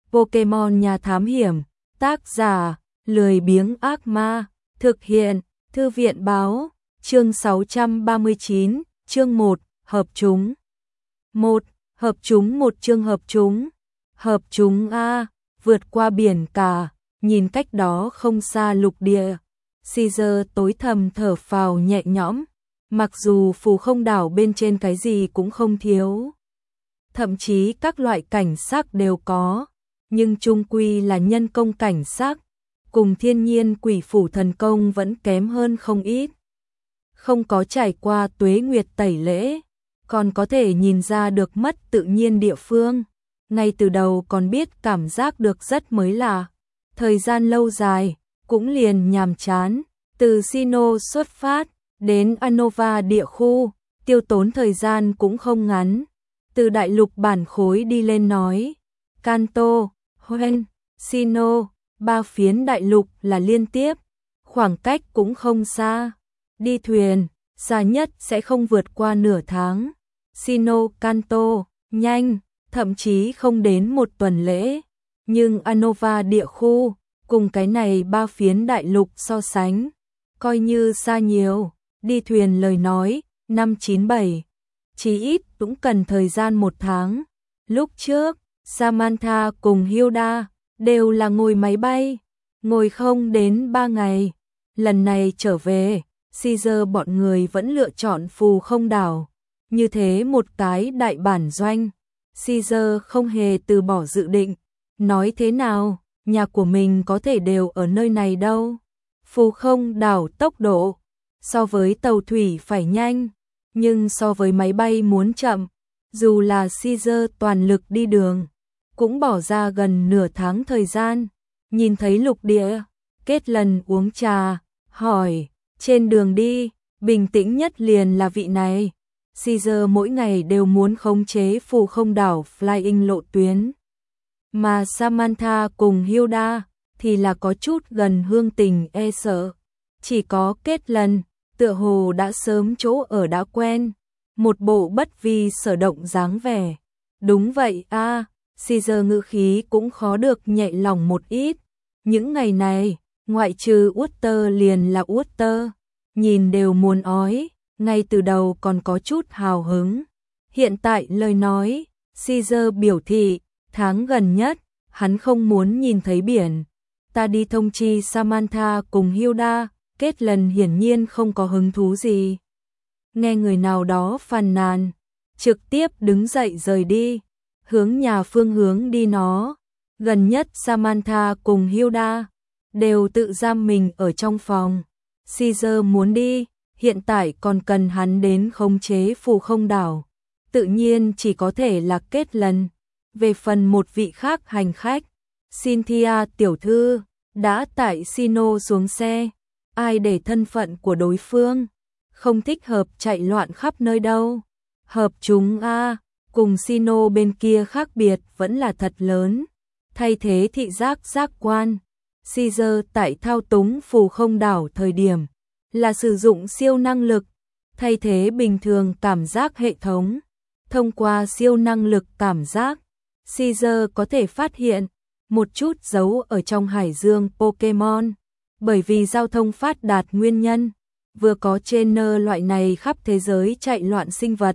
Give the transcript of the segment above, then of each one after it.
Pokemon Nhà Thám Hiểm, tác giả, lười biếng ác ma, thực hiện, Thư viện báo, chương 639, chương 1, hợp chúng. 1. Hợp chúng. Một chương hợp chúng. Hợp chúng A, vượt qua biển cả, nhìn cách đó không xa lục địa. Caesar tối thầm thở phào nhẹ nhõm, mặc dù phù không đảo bên trên cái gì cũng không thiếu. Thậm chí các loại cảnh sắc đều có, nhưng chung quy là nhân công cảnh sắc, cùng thiên nhiên quỷ phủ thần công vẫn kém hơn không ít. Không có trải qua tuế nguyệt tẩy lễ, còn có thể nhìn ra được mất tự nhiên địa phương. Ngay từ đầu còn biết cảm giác được rất mới lạ. Thời gian lâu dài, cũng liền nhàm chán. Từ Sinnoh xuất phát, đến Unova địa khu, tiêu tốn thời gian cũng không ngắn. Từ đại lục bản khối đi lên nói, Kanto, Hoenn, Sinnoh, ba phiến đại lục là liên tiếp, khoảng cách cũng không xa. Đi thuyền, xa nhất sẽ không vượt qua nửa tháng. Sinnoh Kanto, nhanh, thậm chí không đến một tuần lễ. Nhưng Unova địa khu, cùng cái này ba phiến đại lục so sánh, coi như xa nhiều. Đi thuyền lời nói, 597, chí ít cũng cần thời gian 1 tháng. Lúc trước, Samantha cùng Hilda đều là ngồi máy bay, ngồi không đến 3 ngày. Lần này trở về, Caesar bọn người vẫn lựa chọn phù không đảo. Như thế một cái đại bản doanh, Caesar không hề từ bỏ dự định. Nói thế nào, nhà của mình có thể đều ở nơi này đâu. Phù không đảo tốc độ so với tàu thủy phải nhanh, nhưng so với máy bay muốn chậm. Dù là Caesar toàn lực đi đường, cũng bỏ ra gần nửa tháng thời gian. Nhìn thấy lục địa, kết lần uống trà, hỏi, trên đường đi, bình tĩnh nhất liền là vị này. Caesar mỗi ngày đều muốn khống chế phù không đảo flying lộ tuyến. Mà Samantha cùng Hilda thì là có chút gần hương tình e sợ. Chỉ có kết lần, tựa hồ đã sớm chỗ ở đã quen, một bộ bất vi sở động dáng vẻ. Đúng vậy a, Caesar ngữ khí cũng khó được nhẹ lòng một ít. Những ngày này, ngoại trừ Uther liền là Uther, nhìn đều muốn ói, ngay từ đầu còn có chút hào hứng. Hiện tại lời nói, Caesar biểu thị, tháng gần nhất, hắn không muốn nhìn thấy biển. Ta đi thông chi Samantha cùng Hilda, kết lần hiển nhiên không có hứng thú gì. Nghe người nào đó phàn nàn, trực tiếp đứng dậy rời đi, hướng nhà phương hướng đi nó. Gần nhất Samantha cùng Hilda đều tự giam mình ở trong phòng. Caesar muốn đi, hiện tại còn cần hắn đến khống chế phù không đảo. Tự nhiên chỉ có thể là kết lần. Về phần một vị khác hành khách, Cynthia tiểu thư, đã tại Sinnoh xuống xe. Ai để thân phận của đối phương không thích hợp chạy loạn khắp nơi đâu. Hợp chúng A, cùng Sinnoh bên kia khác biệt vẫn là thật lớn. Thay thế thị giác giác quan, Caesar tại thao túng phù không đảo thời điểm là sử dụng siêu năng lực, thay thế bình thường cảm giác hệ thống. Thông qua siêu năng lực cảm giác, Caesar có thể phát hiện một chút dấu ở trong hải dương Pokemon. Bởi vì giao thông phát đạt nguyên nhân, vừa có trainer loại này khắp thế giới chạy loạn sinh vật.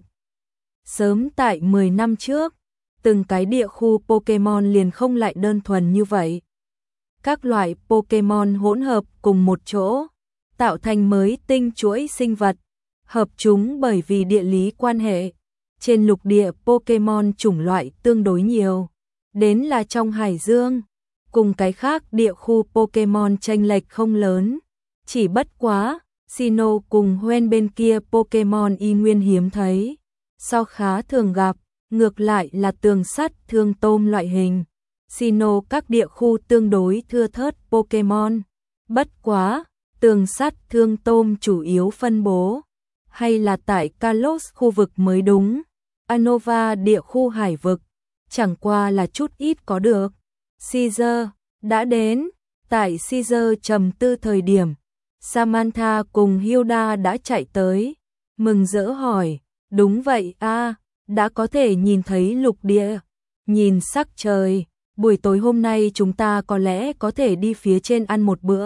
Sớm tại 10 năm trước, từng cái địa khu Pokemon liền không lại đơn thuần như vậy. Các loại Pokemon hỗn hợp cùng một chỗ, tạo thành mới tinh chuỗi sinh vật, hợp chúng bởi vì địa lý quan hệ. Trên lục địa Pokemon chủng loại tương đối nhiều, đến là trong hải dương, cùng cái khác địa khu Pokemon chênh lệch không lớn. Chỉ bất quá, Sinnoh cùng Hoenn bên kia Pokemon y nguyên hiếm thấy. So khá thường gặp, ngược lại là tường sắt thương tôm loại hình. Sinnoh các địa khu tương đối thưa thớt Pokemon. Bất quá, tường sắt thương tôm chủ yếu phân bố hay là tại Kalos khu vực mới đúng. Unova địa khu hải vực, chẳng qua là chút ít có được. Caesar đã đến, tại Caesar trầm tư thời điểm, Samantha cùng Hilda đã chạy tới, mừng rỡ hỏi, đúng vậy a, đã có thể nhìn thấy lục địa, nhìn sắc trời, buổi tối hôm nay chúng ta có lẽ có thể đi phía trên ăn một bữa.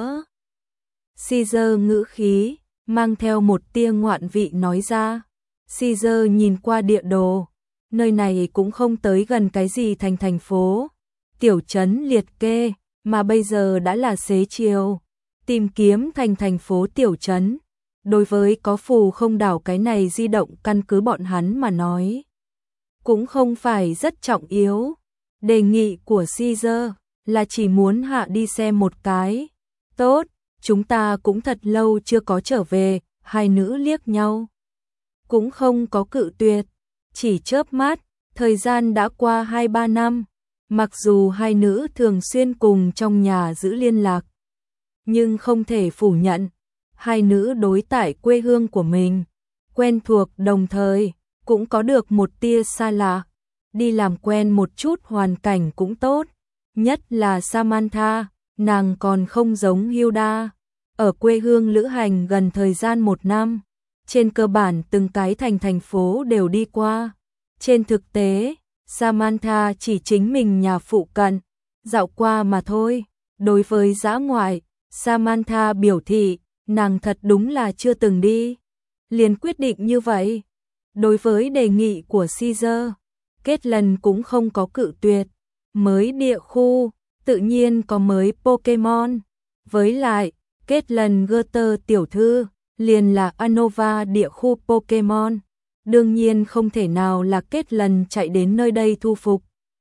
Caesar ngữ khí, mang theo một tia ngoạn vị nói ra. Caesar nhìn qua địa đồ, nơi này cũng không tới gần cái gì thành phố, tiểu trấn liệt kê, mà bây giờ đã là xế chiều. Tìm kiếm thành phố tiểu trấn, đối với có phù không đảo cái này di động căn cứ bọn hắn mà nói, cũng không phải rất trọng yếu. Đề nghị của Caesar là chỉ muốn hạ đi xem một cái. Tốt, chúng ta cũng thật lâu chưa có trở về, hai nữ liếc nhau. Cũng không có cự tuyệt, chỉ chớp mắt, thời gian đã qua 2-3 năm. Mặc dù hai nữ thường xuyên cùng trong nhà giữ liên lạc, nhưng không thể phủ nhận, hai nữ đối tại quê hương của mình, quen thuộc đồng thời, cũng có được một tia xa lạ. Đi làm quen một chút hoàn cảnh cũng tốt, nhất là Samantha, nàng còn không giống Hilda. Ở quê hương lữ hành gần thời gian 1 năm, trên cơ bản từng cái thành phố đều đi qua. Trên thực tế, Samantha chỉ chính mình nhà phụ cận, dạo qua mà thôi. Đối với dã ngoại, Samantha biểu thị, nàng thật đúng là chưa từng đi. Liền quyết định như vậy. Đối với đề nghị của Caesar, Caitlin cũng không có cự tuyệt. Mới địa khu, tự nhiên có mới Pokemon. Với lại, Caitlin Gutter tiểu thư, liền là Unova địa khu Pokemon. Đương nhiên không thể nào là Caitlin chạy đến nơi đây thu phục,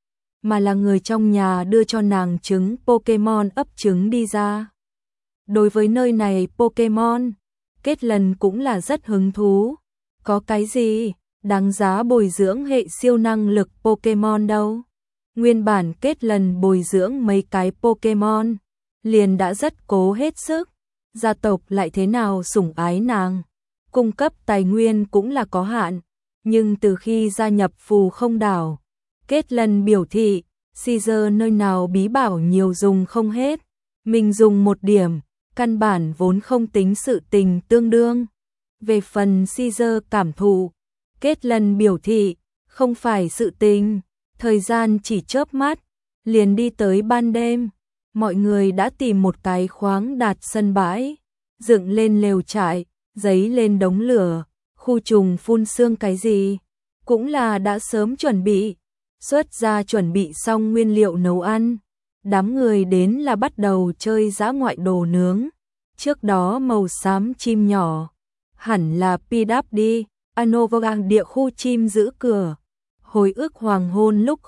mà là người trong nhà đưa cho nàng trứng Pokemon ấp trứng đi ra. Đối với nơi này Pokemon, Caitlin cũng là rất hứng thú. Có cái gì đáng giá bồi dưỡng hệ siêu năng lực Pokemon đâu. Nguyên bản Caitlin bồi dưỡng mấy cái Pokemon, liền đã rất cố hết sức. Gia tộc lại thế nào sủng ái nàng, cung cấp tài nguyên cũng là có hạn. Nhưng từ khi gia nhập phù không đảo, Caitlin biểu thị, Caesar nơi nào bí bảo nhiều dùng không hết. Mình dùng một điểm, căn bản vốn không tính sự tình tương đương. Về phần Caesar cảm thụ, Caitlin biểu thị, không phải sự tình, thời gian chỉ chớp mắt, liền đi tới ban đêm. Mọi người đã tìm một cái khoáng đạt sân bãi, dựng lên lều trại, giấy lên đống lửa, khu trùng phun sương cái gì, cũng là đã sớm chuẩn bị, xuất ra chuẩn bị xong nguyên liệu nấu ăn. Đám người đến là bắt đầu chơi dã ngoại đồ nướng. Trước đó màu xám chim nhỏ, hẳn là Pidap đi, Anovogang địa khu chim giữ cửa. Hồi ức hoàng hôn lúc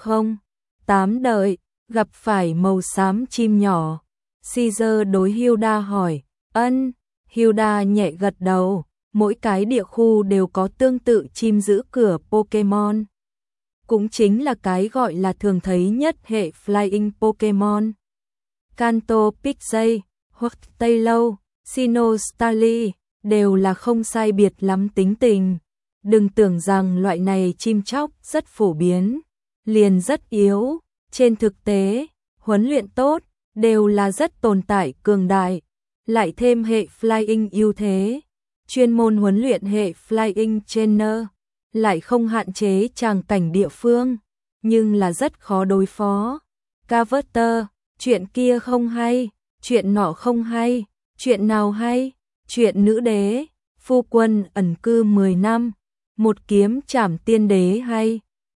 08 đợi, gặp phải màu xám chim nhỏ. Caesar đối Hilda hỏi, ân, Hilda nhẹ gật đầu, mỗi cái địa khu đều có tương tự chim giữ cửa Pokemon. Cũng chính là cái gọi là thường thấy nhất hệ Flying Pokemon. Kanto Pixie, hoặc Taylor, Sinnoh, đều là không sai biệt lắm tính tình. Đừng tưởng rằng loại này chim chóc rất phổ biến, liền rất yếu. Trên thực tế, huấn luyện tốt, đều là rất tồn tại cường đại. Lại thêm hệ Flying ưu thế, chuyên môn huấn luyện hệ Flying Trainer, lại không hạn chế tràng cảnh địa phương, nhưng là rất khó đối phó. Carver, chuyện kia không hay, chuyện nọ không hay, chuyện nào hay, chuyện nữ đế, phu quân ẩn cư 10 năm, một kiếm trảm tiên đế hay.